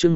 chương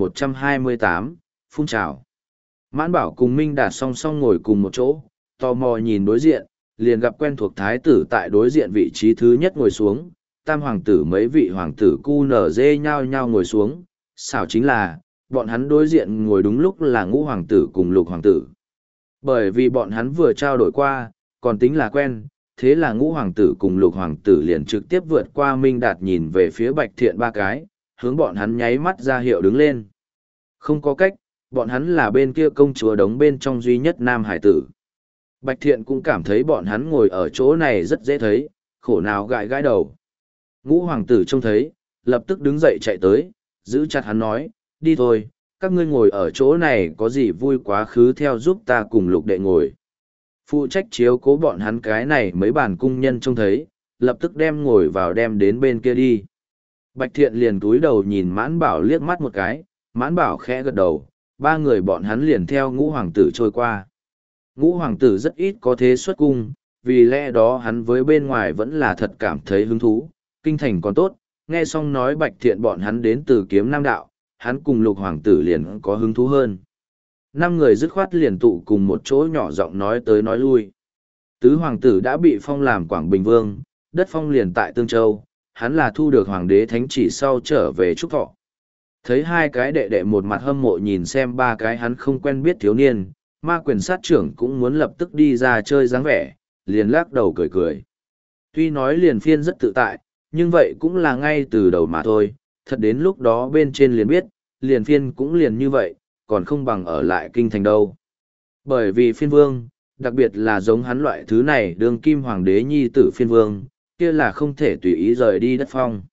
1128, phun trào. Mãn Bảo cùng Minh Đạt song song ngồi cùng một chỗ, tò mò nhìn đối diện, liền gặp quen thuộc thái tử tại đối diện vị trí thứ nhất ngồi xuống, tam hoàng tử mấy vị hoàng tử cu nở dê nhau nhau ngồi xuống, xảo chính là, bọn hắn đối diện ngồi đúng lúc là ngũ hoàng tử cùng lục hoàng tử. Bởi vì bọn hắn vừa trao đổi qua, còn tính là quen, thế là ngũ hoàng tử cùng lục hoàng tử liền trực tiếp vượt qua Minh Đạt nhìn về phía Bạch Thiện ba cái, hướng bọn hắn nháy mắt ra hiệu đứng lên. Không có cách, bọn hắn là bên kia công chúa đóng bên trong duy nhất nam hải tử. Bạch Thiện cũng cảm thấy bọn hắn ngồi ở chỗ này rất dễ thấy, khổ nào gãi gãi đầu. Ngũ hoàng tử trông thấy, lập tức đứng dậy chạy tới, giữ chặt hắn nói, đi thôi, các ngươi ngồi ở chỗ này có gì vui quá khứ theo giúp ta cùng lục đệ ngồi. Phụ trách chiếu cố bọn hắn cái này mấy bàn cung nhân trông thấy, lập tức đem ngồi vào đem đến bên kia đi. Bạch Thiện liền túi đầu nhìn Mãn Bảo liếc mắt một cái, Mãn Bảo khẽ gật đầu, ba người bọn hắn liền theo ngũ hoàng tử trôi qua. Ngũ hoàng tử rất ít có thế xuất cung, vì lẽ đó hắn với bên ngoài vẫn là thật cảm thấy hứng thú, kinh thành còn tốt, nghe xong nói Bạch Thiện bọn hắn đến từ Kiếm Nam Đạo, hắn cùng lục hoàng tử liền có hứng thú hơn. Năm người dứt khoát liền tụ cùng một chỗ nhỏ giọng nói tới nói lui. Tứ hoàng tử đã bị phong làm Quảng Bình Vương, đất phong liền tại Tương Châu, hắn là thu được hoàng đế thánh chỉ sau trở về Trúc Thọ. Thấy hai cái đệ đệ một mặt hâm mộ nhìn xem ba cái hắn không quen biết thiếu niên, ma quyền sát trưởng cũng muốn lập tức đi ra chơi dáng vẻ, liền lắc đầu cười cười. Tuy nói liền phiên rất tự tại, nhưng vậy cũng là ngay từ đầu mà thôi, thật đến lúc đó bên trên liền biết, liền phiên cũng liền như vậy, còn không bằng ở lại kinh thành đâu. Bởi vì phiên vương, đặc biệt là giống hắn loại thứ này đương kim hoàng đế nhi tử phiên vương, kia là không thể tùy ý rời đi đất phong.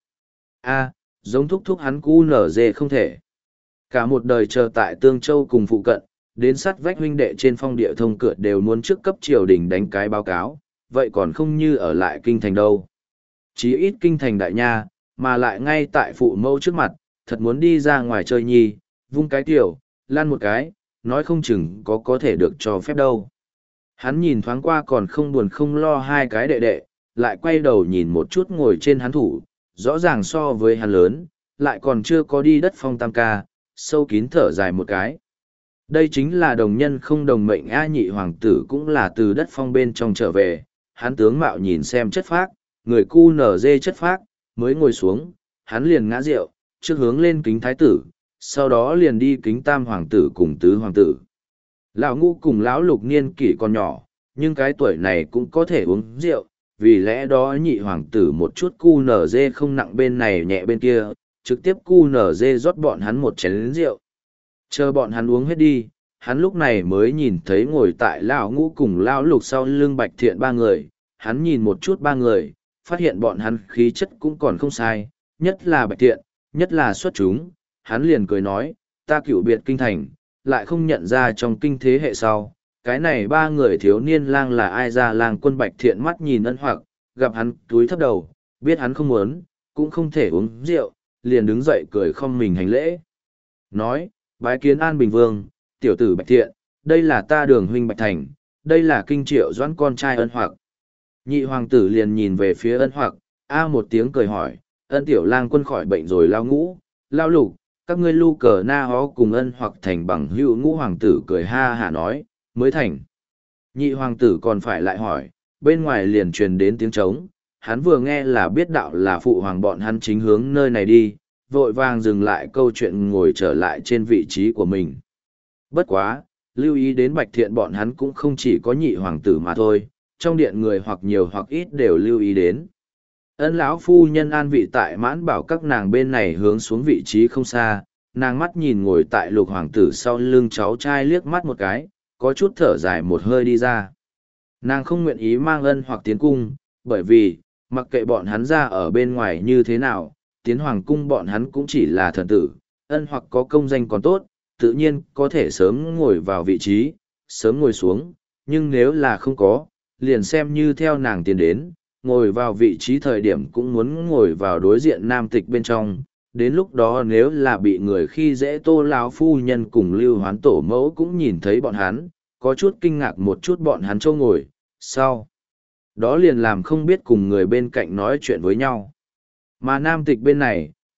Giống thúc thúc hắn cu nở dê không thể. Cả một đời chờ tại Tương Châu cùng phụ cận, đến sát vách huynh đệ trên phong địa thông cửa đều muốn trước cấp triều đình đánh cái báo cáo, vậy còn không như ở lại kinh thành đâu. Chí ít kinh thành đại nha, mà lại ngay tại phụ mẫu trước mặt, thật muốn đi ra ngoài chơi nhi, vung cái tiểu, lan một cái, nói không chừng có thể được cho phép đâu. Hắn nhìn thoáng qua còn không buồn không lo hai cái đệ đệ, lại quay đầu nhìn một chút ngồi trên hắn thủ, rõ ràng so với hắn lớn, lại còn chưa có đi đất phong tam ca, sâu kín thở dài một cái. Đây chính là đồng nhân không đồng mệnh A nhị hoàng tử cũng là từ đất phong bên trong trở về, hắn tướng mạo nhìn xem chất phác, người cu nở dê chất phác, mới ngồi xuống, hắn liền ngã rượu, trước hướng lên kính thái tử, sau đó liền đi kính tam hoàng tử cùng tứ hoàng tử. Lão ngũ cùng lão lục niên kỷ còn nhỏ, nhưng cái tuổi này cũng có thể uống rượu, vì lẽ đó nhị hoàng tử một chút cu nở dê không nặng bên này nhẹ bên kia, trực tiếp cu nở dê rót bọn hắn một chén rượu. Chờ bọn hắn uống hết đi, hắn lúc này mới nhìn thấy ngồi tại lão ngũ cùng lão lục sau lưng Bạch Thiện ba người, hắn nhìn một chút ba người, phát hiện bọn hắn khí chất cũng còn không sai, nhất là Bạch Thiện, nhất là xuất chúng, hắn liền cười nói, ta cựu biệt kinh thành, lại không nhận ra trong kinh thế hệ sau, cái này ba người thiếu niên lang là ai ra lang quân Bạch Thiện mắt nhìn ân hoặc, gặp hắn túi thấp đầu, biết hắn không muốn, cũng không thể uống rượu, liền đứng dậy cười không mình hành lễ. Nói, bái kiến An Bình Vương, tiểu tử Bạch Thiện, đây là ta Đường huynh Bạch Thành, đây là kinh triệu doãn con trai ân hoặc. Nhị hoàng tử liền nhìn về phía ân hoặc, một tiếng cười hỏi, ân tiểu lang quân khỏi bệnh rồi lao ngũ, lao lục, các ngươi lu cờ na hó cùng ân hoặc thành bằng hữu. Ngũ hoàng tử cười ha hả nói, mới thành. Nhị hoàng tử còn phải lại hỏi, bên ngoài liền truyền đến tiếng trống, hắn vừa nghe là biết đạo là phụ hoàng bọn hắn chính hướng nơi này đi, vội vàng dừng lại câu chuyện ngồi trở lại trên vị trí của mình. Bất quá, lưu ý đến Bạch Thiện bọn hắn cũng không chỉ có nhị hoàng tử mà thôi, trong điện người hoặc nhiều hoặc ít đều lưu ý đến. Ân lão phu nhân an vị tại Mãn Bảo các nàng bên này hướng xuống vị trí không xa, nàng mắt nhìn ngồi tại lục hoàng tử sau lưng cháu trai liếc mắt một cái, có chút thở dài một hơi đi ra. Nàng không nguyện ý mang ân hoặc tiến cung, bởi vì, mặc kệ bọn hắn ra ở bên ngoài như thế nào, tiến hoàng cung bọn hắn cũng chỉ là thần tử, ân hoặc có công danh còn tốt, tự nhiên có thể sớm ngồi vào vị trí, sớm ngồi xuống, nhưng nếu là không có, liền xem như theo nàng tiến đến, ngồi vào vị trí thời điểm cũng muốn ngồi vào đối diện nam tịch bên trong, đến lúc đó nếu là bị người khi dễ Tô lão phu nhân cùng Lưu Hoán tổ mẫu cũng nhìn thấy bọn hắn, có chút kinh ngạc một chút bọn hắn châu ngồi, sau đó liền làm không biết cùng người bên cạnh nói chuyện với nhau. Mà nam tịch bên này,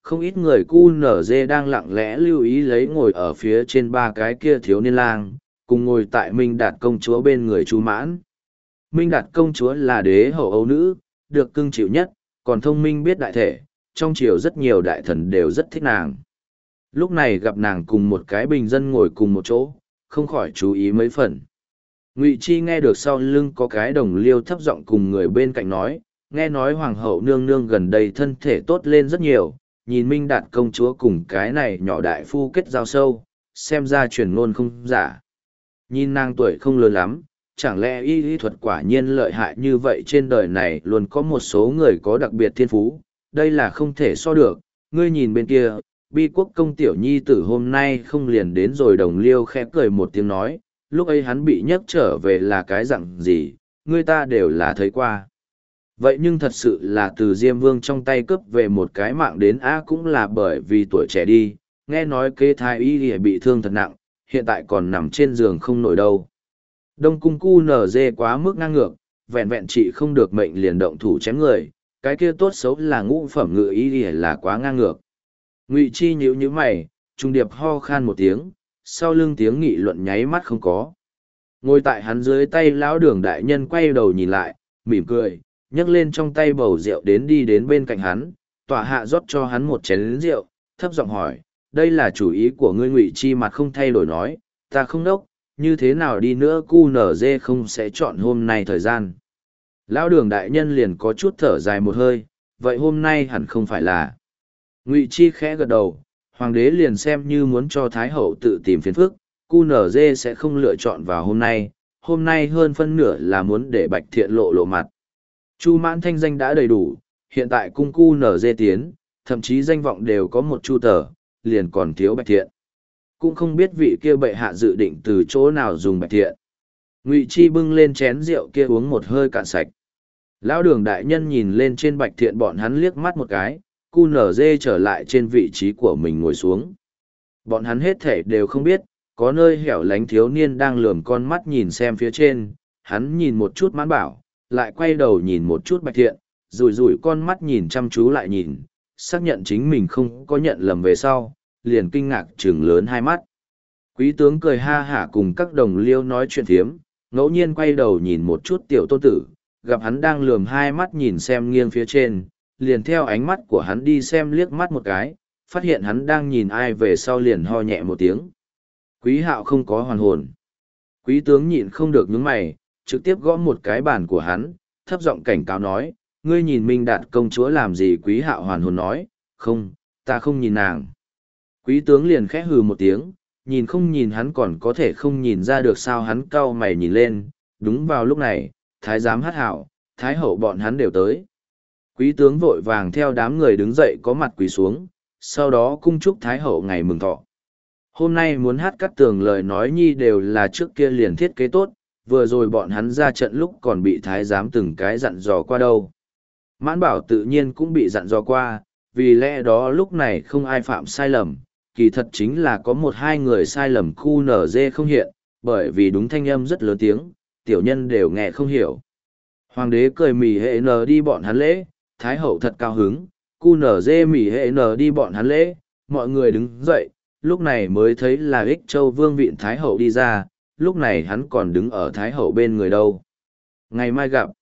không ít người QNZ đang lặng lẽ lưu ý lấy ngồi ở phía trên ba cái kia thiếu niên lang, cùng ngồi tại Minh Đạt công chúa bên người Chu Mãn. Minh Đạt công chúa là đế hậu Âu nữ, được cưng chịu nhất, còn thông minh biết đại thể, trong triều rất nhiều đại thần đều rất thích nàng. Lúc này gặp nàng cùng một cái bình dân ngồi cùng một chỗ, không khỏi chú ý mấy phần. Ngụy Chi nghe được sau lưng có cái đồng liêu thấp giọng cùng người bên cạnh nói, nghe nói hoàng hậu nương nương gần đây thân thể tốt lên rất nhiều, nhìn Minh Đạt công chúa cùng cái này nhỏ đại phu kết giao sâu, xem ra truyền ngôn không giả. Nhìn nàng tuổi không lớn lắm, chẳng lẽ y thuật quả nhiên lợi hại như vậy, trên đời này luôn có một số người có đặc biệt thiên phú, đây là không thể so được. Ngươi nhìn bên kia, Bi Quốc công tiểu nhi tử hôm nay không liền đến rồi. Đồng liêu khẽ cười một tiếng nói, lúc ấy hắn bị nhấc trở về là cái dặn gì, ngươi ta đều là thấy qua. Vậy nhưng thật sự là từ Diêm Vương trong tay cướp về một cái mạng đến cũng là bởi vì tuổi trẻ đi, nghe nói kế thái y bị thương thật nặng, hiện tại còn nằm trên giường không nổi đâu. Đông cung QNZ quá mức ngang ngược, vẹn vẹn trị không được mệnh liền động thủ chém người, cái kia tốt xấu là ngũ phẩm ngự y là quá ngang ngược. Ngụy Chi nhíu nhíu mày, trung điệp ho khan một tiếng, sau lưng tiếng nghị luận nháy mắt không có. Ngồi tại hắn dưới tay lão Đường đại nhân quay đầu nhìn lại, mỉm cười, nhấc lên trong tay bầu rượu đến đi đến bên cạnh hắn, tỏa hạ rót cho hắn một chén rượu, thấp giọng hỏi, đây là chủ ý của ngươi. Ngụy Chi mặt không thay đổi nói, ta không đốc, như thế nào đi nữa QNZ không sẽ chọn hôm nay thời gian. Lão Đường đại nhân liền có chút thở dài một hơi, vậy hôm nay hẳn không phải là. Ngụy Chi khẽ gật đầu, hoàng đế liền xem như muốn cho Thái hậu tự tìm phiền phức, QNZ sẽ không lựa chọn vào hôm nay hơn phân nửa là muốn để Bạch Thiện lộ mặt. Chu Mãn thanh danh đã đầy đủ, hiện tại cung QNZ tiến, thậm chí danh vọng đều có một chu tờ, liền còn thiếu Bạch Thiện. Cũng không biết vị kia bệ hạ dự định từ chỗ nào dùng Bạch Thiện. Ngụy Chi bưng lên chén rượu kia uống một hơi cạn sạch. Lão Đường đại nhân nhìn lên trên Bạch Thiện bọn hắn liếc mắt một cái, QNZ trở lại trên vị trí của mình ngồi xuống. Bọn hắn hết thể đều không biết, có nơi hẻo lánh thiếu niên đang lườm con mắt nhìn xem phía trên, hắn nhìn một chút Mãn Bảo, lại quay đầu nhìn một chút Bạch Thiện, rủi rủi con mắt nhìn chăm chú lại nhìn, xác nhận chính mình không có nhận lầm về sau, liền kinh ngạc trừng lớn hai mắt. Quý tướng cười ha hả cùng các đồng liêu nói chuyện thiếm, ngẫu nhiên quay đầu nhìn một chút tiểu tôn tử, gặp hắn đang lườm hai mắt nhìn xem nghiêng phía trên, liền theo ánh mắt của hắn đi xem liếc mắt một cái, phát hiện hắn đang nhìn ai về sau liền ho nhẹ một tiếng. Quý Hạo không có hoàn hồn. Quý tướng nhịn không được nhướng mày, trực tiếp gõ một cái bàn của hắn, thấp giọng cảnh cáo nói, ngươi nhìn Minh Đạt công chúa làm gì? Quý Hạo hoàn hồn nói, không, ta không nhìn nàng. Quý tướng liền khẽ hừ một tiếng, nhìn không nhìn hắn còn có thể không nhìn ra được sao. Hắn cau mày nhìn lên, đúng vào lúc này, thái giám Hát Hạo, thái hậu bọn hắn đều tới. Quý tướng vội vàng theo đám người đứng dậy có mặt quỳ xuống, sau đó cung chúc thái hậu ngày mừng thọ. Hôm nay muốn hát các tường lời nói nhi đều là trước kia liền thiết kế tốt, vừa rồi bọn hắn ra trận lúc còn bị thái giám từng cái dặn dò qua đâu. Mãn Bảo tự nhiên cũng bị dặn dò qua, vì lẽ đó lúc này không ai phạm sai lầm, kỳ thật chính là có một hai người sai lầm QNZ không hiện, bởi vì đúng thanh âm rất lớn tiếng, tiểu nhân đều nghe không hiểu. Hoàng đế cười mỉ hệ nờ đi bọn hắn lễ, thái hậu thật cao hứng, QNZ mỉ hệ nờ đi bọn hắn lễ, mọi người đứng dậy, lúc này mới thấy là Ích Châu Vương Vịn thái hậu đi ra, lúc này hắn còn đứng ở thái hậu bên người đâu. Ngày mai gặp.